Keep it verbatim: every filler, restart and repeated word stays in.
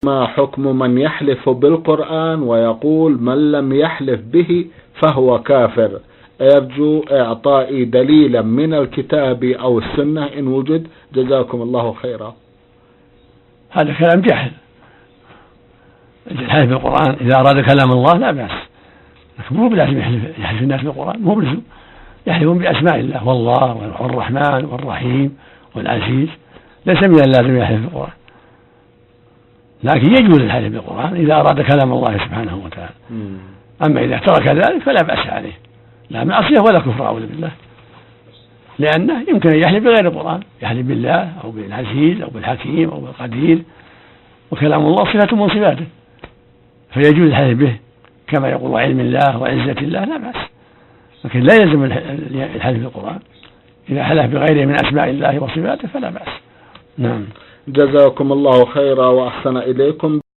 ما حكم من يحلف بالقرآن ويقول من لم يحلف به فهو كافر؟ أرجو إعطائي دليلا من الكتاب أو السنة إن وجد، جزاكم الله خيرا. هذا كلام جهل. الحلف بالقرآن إذا أراد كلام الله لا بأس، لكن مو بلازم يحلف, يحلف الناس بالقرآن، مو بلازم. يحلفون بأسماء الله والله والرحمن والرحيم والعزيز، ليس من اللازم يحلف بالقرآن، لكن يجوز الحلف بالقرآن إذا أراد كلام الله سبحانه وتعالى. أما إذا ترك ذلك فلا بأس عليه، لا معصية ولا كفر أعوذ بالله، لأنه يمكن أن يحلف بغير القرآن، يحلف بالله أو بالعزيز أو بالحكيم أو بالقدير، وكلام الله صفة من صفاته، فيجوز الحلف به كما يقول علم الله وعزة الله لا بأس، لكن لا يلزم الحلف بالقرآن. إذا حلف بغيره من أسماء الله وصفاته فلا بأس. نعم. جزاكم الله خيرا وأحسن إليكم.